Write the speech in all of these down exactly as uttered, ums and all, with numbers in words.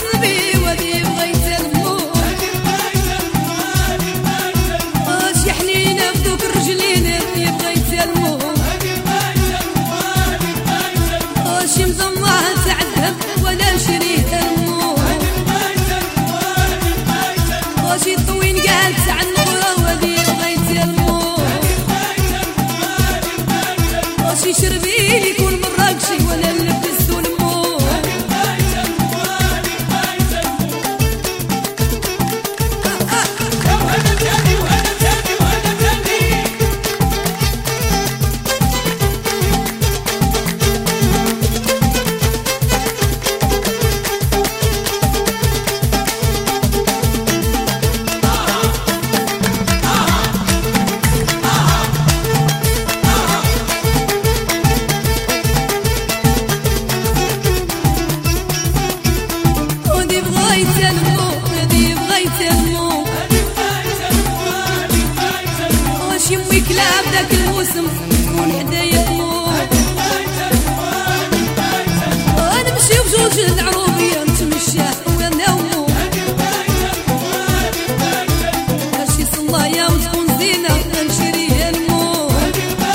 قلبي ودي بغيت الموت شي حنينه بدوك الرجلين ودي بغيت الموت شي مضمعه تاع الذهب ولا شريت الموت شي طوين قال تاع النور ودي بغيت الموت شي شربين يكون مراكشي ولا نلبس ونموت يمي كلاب ذاك الموسم يكون حدايا موت نمشي بجوج العروبية نتمشى وانا وموت شي صلايا وتكون زينة نشريها الموت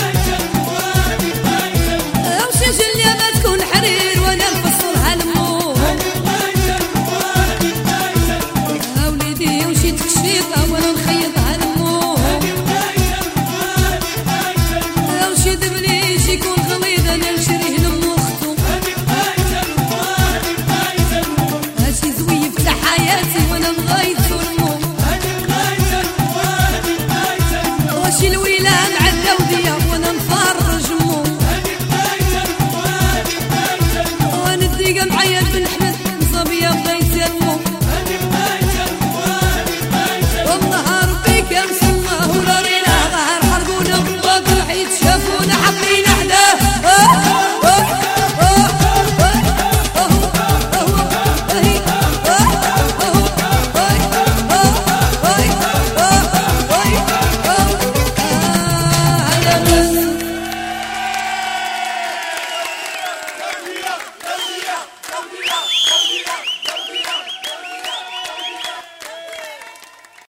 وشي جلابة تكون حرير وانا نفصلها الموت وليدي وشي تكشيطة وانا نخيطها الموت يكون غليظ انا نشريه لامو اختو هاشي زويف تاع حياتي